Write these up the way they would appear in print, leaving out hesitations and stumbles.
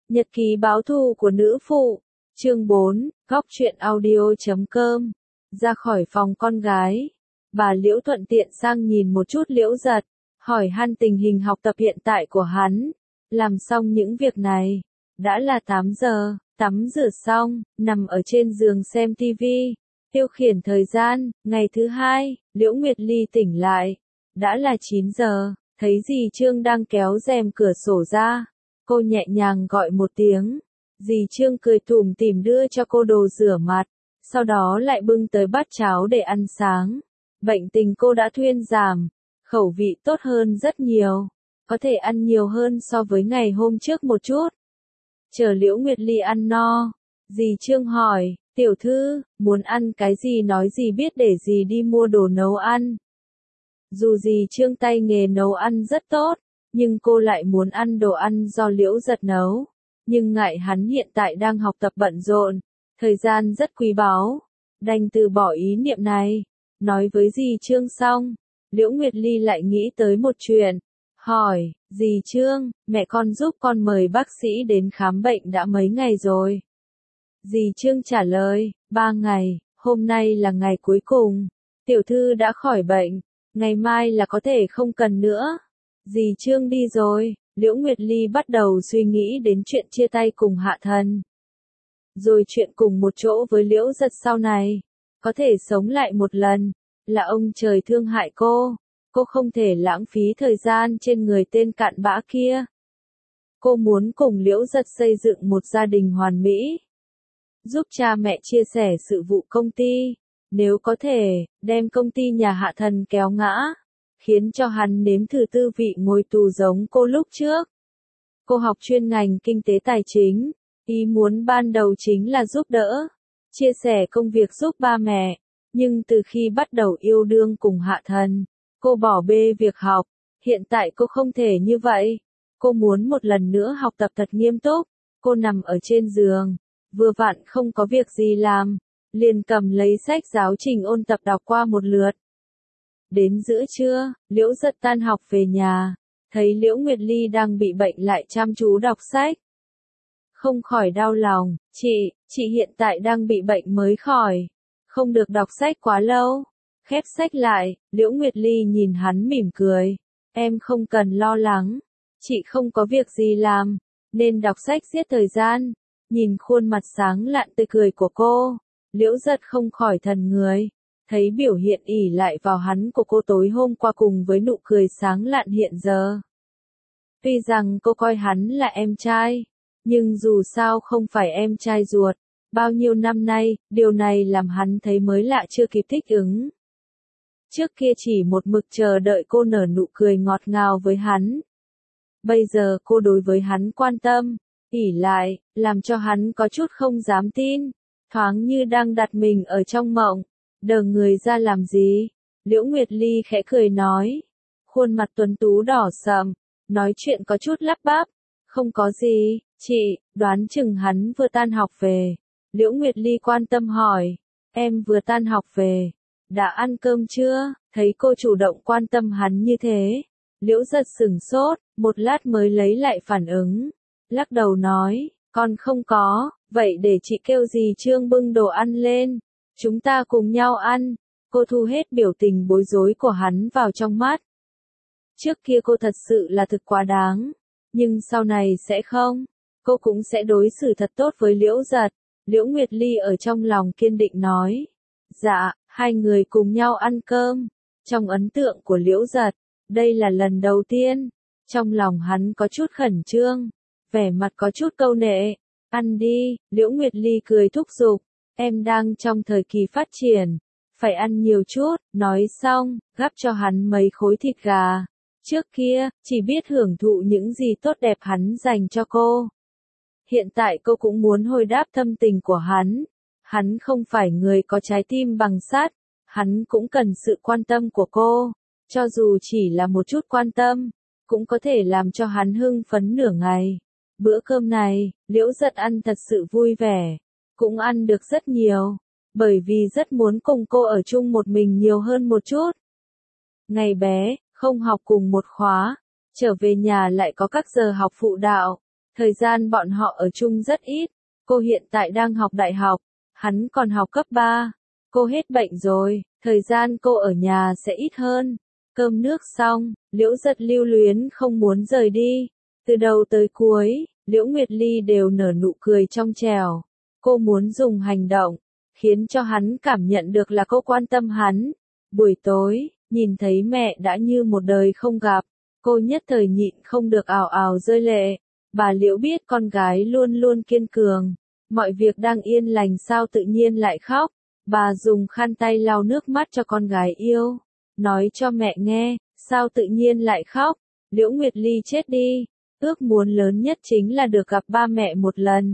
Nhật ký báo thù của nữ phụ, chương 4, góc truyện audio.com. Ra khỏi phòng con gái, bà Liễu thuận tiện sang nhìn một chút Liễu Giật, hỏi han tình hình học tập hiện tại của hắn. Làm xong những việc này, đã là 8 giờ, tắm rửa xong, nằm ở trên giường xem tivi, tiêu khiển thời gian. Ngày thứ hai, Liễu Nguyệt Ly tỉnh lại, đã là 9 giờ, thấy dì Trương đang kéo rèm cửa sổ ra. Cô nhẹ nhàng gọi một tiếng, dì Trương cười tủm tỉm đưa cho cô đồ rửa mặt, sau đó lại bưng tới bát cháo để ăn sáng. Bệnh tình cô đã thuyên giảm, khẩu vị tốt hơn rất nhiều, có thể ăn nhiều hơn so với ngày hôm trước một chút. Chờ Liễu Nguyệt Ly ăn no, dì Trương hỏi, tiểu thư, muốn ăn cái gì nói gì biết để dì đi mua đồ nấu ăn. Dù dì Trương tay nghề nấu ăn rất tốt, nhưng cô lại muốn ăn đồ ăn do Liễu Giật nấu. Nhưng ngại hắn hiện tại đang học tập bận rộn, thời gian rất quý báu, đành từ bỏ ý niệm này. Nói với dì Trương xong, Liễu Nguyệt Ly lại nghĩ tới một chuyện, hỏi, dì Trương, mẹ con giúp con mời bác sĩ đến khám bệnh đã mấy ngày rồi? Dì Trương trả lời, 3 ngày, hôm nay là ngày cuối cùng, tiểu thư đã khỏi bệnh, ngày mai là có thể không cần nữa. Dì Trương đi rồi, Liễu Nguyệt Ly bắt đầu suy nghĩ đến chuyện chia tay cùng Hạ Thần. Rồi chuyện cùng một chỗ với Liễu Giật sau này, có thể sống lại một lần, là ông trời thương hại cô không thể lãng phí thời gian trên người tên cặn bã kia. Cô muốn cùng Liễu Giật xây dựng một gia đình hoàn mỹ, giúp cha mẹ chia sẻ sự vụ công ty, nếu có thể, đem công ty nhà Hạ Thần kéo ngã, khiến cho hắn nếm thử tư vị ngồi tù giống cô lúc trước. Cô học chuyên ngành kinh tế tài chính, ý muốn ban đầu chính là giúp đỡ, chia sẻ công việc giúp ba mẹ, nhưng từ khi bắt đầu yêu đương cùng Hạ Thần, cô bỏ bê việc học, hiện tại cô không thể như vậy. Cô muốn một lần nữa học tập thật nghiêm túc. Cô nằm ở trên giường, vừa vặn không có việc gì làm, liền cầm lấy sách giáo trình ôn tập đọc qua một lượt. Đến giữa trưa, Liễu Giật tan học về nhà, thấy Liễu Nguyệt Ly đang bị bệnh lại chăm chú đọc sách. Không khỏi đau lòng, chị hiện tại đang bị bệnh mới khỏi, không được đọc sách quá lâu. Khép sách lại, Liễu Nguyệt Ly nhìn hắn mỉm cười, em không cần lo lắng, chị không có việc gì làm, nên đọc sách giết thời gian. Nhìn khuôn mặt sáng lạn tươi cười của cô, Liễu Giật không khỏi thần người. Thấy biểu hiện ỷ lại vào hắn của cô tối hôm qua cùng với nụ cười sáng lạn hiện giờ. Tuy rằng cô coi hắn là em trai, nhưng dù sao không phải em trai ruột. Bao nhiêu năm nay, điều này làm hắn thấy mới lạ chưa kịp thích ứng. Trước kia chỉ một mực chờ đợi cô nở nụ cười ngọt ngào với hắn. Bây giờ cô đối với hắn quan tâm, ỷ lại, làm cho hắn có chút không dám tin, thoáng như đang đặt mình ở trong mộng. Đờ người ra làm gì? Liễu Nguyệt Ly khẽ cười nói. Khuôn mặt tuấn tú đỏ sậm, nói chuyện có chút lắp bắp. Không có gì, chị, đoán chừng hắn vừa tan học về. Liễu Nguyệt Ly quan tâm hỏi. Em vừa tan học về. Đã ăn cơm chưa? Thấy cô chủ động quan tâm hắn như thế. Liễu Giật sửng sốt, một lát mới lấy lại phản ứng. Lắc đầu nói, con không có, vậy để chị kêu dì Trương bưng đồ ăn lên. Chúng ta cùng nhau ăn. Cô thu hết biểu tình bối rối của hắn vào trong mắt. Trước kia cô thật sự là thực quá đáng, nhưng sau này sẽ không. Cô cũng sẽ đối xử thật tốt với Liễu Giật. Liễu Nguyệt Ly ở trong lòng kiên định nói. Dạ, hai người cùng nhau ăn cơm. Trong ấn tượng của Liễu Giật, đây là lần đầu tiên. Trong lòng hắn có chút khẩn trương, vẻ mặt có chút câu nệ. Ăn đi, Liễu Nguyệt Ly cười thúc giục. Em đang trong thời kỳ phát triển, phải ăn nhiều chút. Nói xong, gắp cho hắn mấy khối thịt gà. Trước kia, chỉ biết hưởng thụ những gì tốt đẹp hắn dành cho cô. Hiện tại cô cũng muốn hồi đáp thâm tình của hắn. Hắn không phải người có trái tim bằng sắt, hắn cũng cần sự quan tâm của cô. Cho dù chỉ là một chút quan tâm, cũng có thể làm cho hắn hưng phấn nửa ngày. Bữa cơm này, Liễu Giật ăn thật sự vui vẻ. Cũng ăn được rất nhiều, bởi vì rất muốn cùng cô ở chung một mình nhiều hơn một chút. Ngày bé, không học cùng một khóa, trở về nhà lại có các giờ học phụ đạo, Thời gian bọn họ ở chung rất ít, cô hiện tại đang học đại học, hắn còn học cấp 3. Cô hết bệnh rồi, thời gian cô ở nhà sẽ ít hơn. Cơm nước xong, Liễu Giật lưu luyến không muốn rời đi. Từ đầu tới cuối, Liễu Nguyệt Ly đều nở nụ cười trong trẻo. Cô muốn dùng hành động, khiến cho hắn cảm nhận được là cô quan tâm hắn. Buổi tối, nhìn thấy mẹ đã như một đời không gặp, cô nhất thời nhịn không được ào ào rơi lệ. Bà Liễu biết con gái luôn luôn kiên cường, mọi việc đang yên lành sao tự nhiên lại khóc. Bà dùng khăn tay lau nước mắt cho con gái yêu, nói cho mẹ nghe, sao tự nhiên lại khóc. Liễu Nguyệt Ly chết đi, ước muốn lớn nhất chính là được gặp ba mẹ một lần.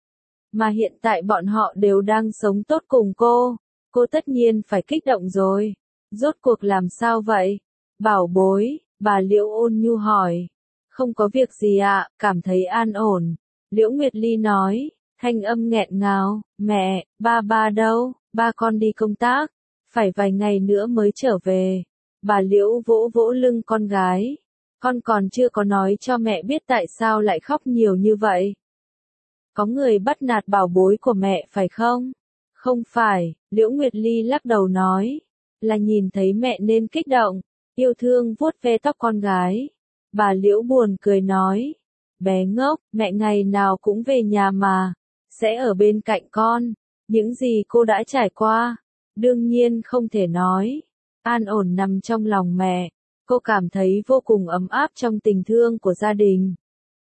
Mà hiện tại bọn họ đều đang sống tốt cùng cô tất nhiên phải kích động rồi. Rốt cuộc làm sao vậy? Bảo bối, bà Liễu ôn nhu hỏi. Không có việc gì ạ, cảm thấy an ổn. Liễu Nguyệt Ly nói, thanh âm nghẹn ngào, mẹ, ba đâu, ba con đi công tác, phải vài ngày nữa mới trở về. Bà Liễu vỗ vỗ lưng con gái. Con còn chưa có nói cho mẹ biết tại sao lại khóc nhiều như vậy. Có người bắt nạt bảo bối của mẹ phải không? Không phải, Liễu Nguyệt Ly lắc đầu nói. Là nhìn thấy mẹ nên kích động, yêu thương vuốt ve tóc con gái. Bà Liễu buồn cười nói. Bé ngốc, mẹ ngày nào cũng về nhà mà, sẽ ở bên cạnh con. Những gì cô đã trải qua, đương nhiên không thể nói. An ổn nằm trong lòng mẹ, cô cảm thấy vô cùng ấm áp trong tình thương của gia đình.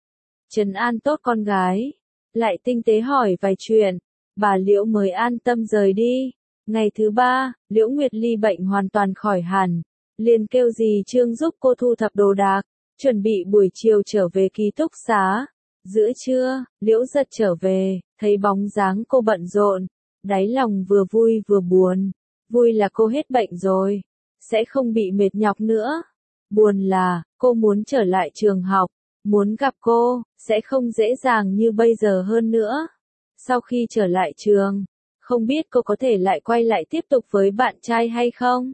Trấn an tốt con gái, lại tinh tế hỏi vài chuyện, bà Liễu mới an tâm rời đi. Ngày thứ 3, Liễu Nguyệt Ly bệnh hoàn toàn khỏi hẳn, liền kêu dì Trương giúp cô thu thập đồ đạc, chuẩn bị buổi chiều trở về ký túc xá. Giữa trưa, Liễu Giật trở về, thấy bóng dáng cô bận rộn, đáy lòng vừa vui vừa buồn. Vui là cô hết bệnh rồi, sẽ không bị mệt nhọc nữa. Buồn là, cô muốn trở lại trường học, muốn gặp cô, sẽ không dễ dàng như bây giờ hơn nữa. Sau khi trở lại trường, không biết cô có thể lại quay lại tiếp tục với bạn trai hay không?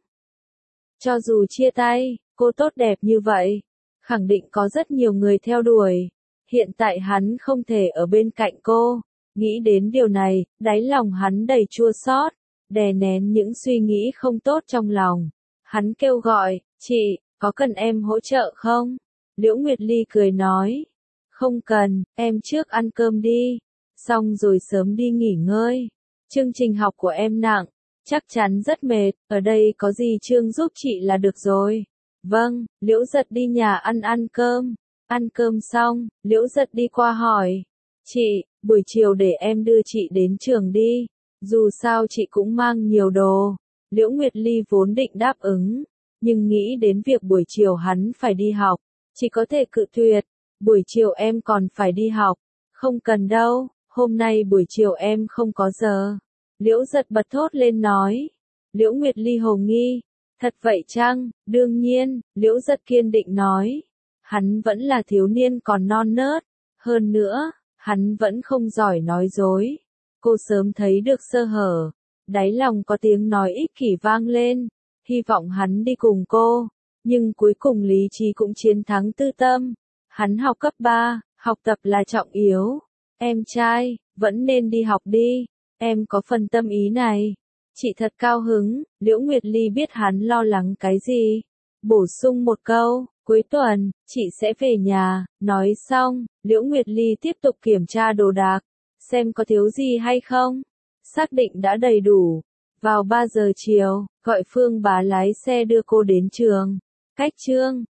Cho dù chia tay, cô tốt đẹp như vậy, khẳng định có rất nhiều người theo đuổi. Hiện tại hắn không thể ở bên cạnh cô. Nghĩ đến điều này, đáy lòng hắn đầy chua xót, đè nén những suy nghĩ không tốt trong lòng. Hắn kêu gọi, chị, có cần em hỗ trợ không? Liễu Nguyệt Ly cười nói, không cần, em trước ăn cơm đi, xong rồi sớm đi nghỉ ngơi. Chương trình học của em nặng, chắc chắn rất mệt, ở đây có gì Trương giúp chị là được rồi. Vâng, Liễu Giật đi nhà ăn cơm. Ăn cơm xong, Liễu Giật đi qua hỏi, chị, buổi chiều để em đưa chị đến trường đi, dù sao chị cũng mang nhiều đồ. Liễu Nguyệt Ly vốn định đáp ứng, nhưng nghĩ đến việc buổi chiều hắn phải đi học, chỉ có thể cự tuyệt. Buổi chiều em còn phải đi học, không cần đâu, hôm nay buổi chiều em không có giờ. Liễu Giật bật thốt lên nói. Liễu Nguyệt Ly hồ nghi, thật vậy chăng? Đương nhiên, Liễu Giật kiên định nói. Hắn vẫn là thiếu niên còn non nớt, hơn nữa, hắn vẫn không giỏi nói dối. Cô sớm thấy được sơ hở, đáy lòng có tiếng nói ích kỷ vang lên, hy vọng hắn đi cùng cô, nhưng cuối cùng lý trí cũng chiến thắng tư tâm. Hắn học cấp 3, học tập là trọng yếu. Em trai, vẫn nên đi học đi, em có phần tâm ý này. Chị thật cao hứng, Liễu Nguyệt Ly biết hắn lo lắng cái gì. Bổ sung một câu, cuối tuần, chị sẽ về nhà. Nói xong, Liễu Nguyệt Ly tiếp tục kiểm tra đồ đạc, xem có thiếu gì hay không. Xác định đã đầy đủ. Vào 3 giờ chiều, gọi Phương Bá lái xe đưa cô đến trường. Cách Trương